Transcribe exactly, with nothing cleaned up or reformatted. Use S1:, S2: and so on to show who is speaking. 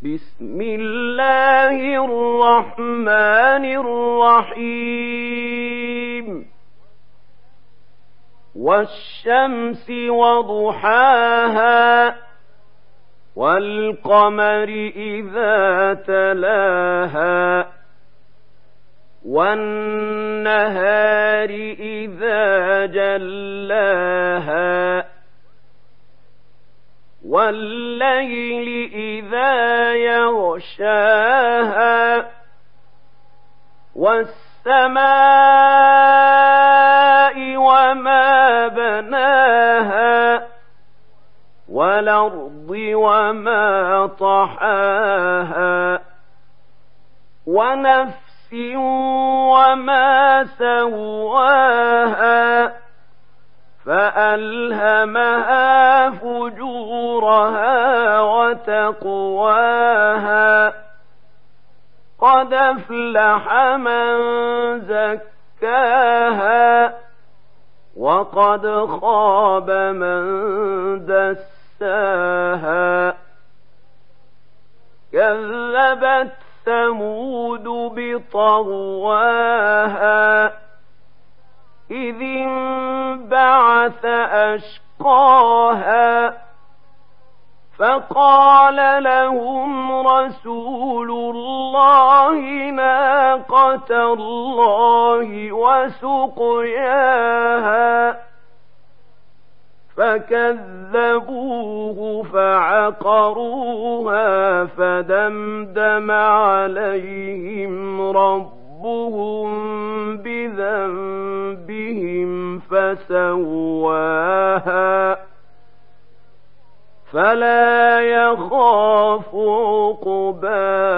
S1: بسم الله الرحمن الرحيم والشمس وضحاها والقمر إذا تلاها والنهار إذا جلاها والليل إذا يغشاها والسماء وما بناها والأرض وما طحاها ونفس وما سواها فألهمها فجورها وتقواها قد أفلح من زكاها وقد خاب من دساها كذبت ثمود بطغواها إذ انبعث أشقاها فقال لهم رسول الله ناقة الله وسقياها فكذبوه فعقروها فدمدم عليهم ربهم بذنبهم فسواها فلا يخاف عقباها.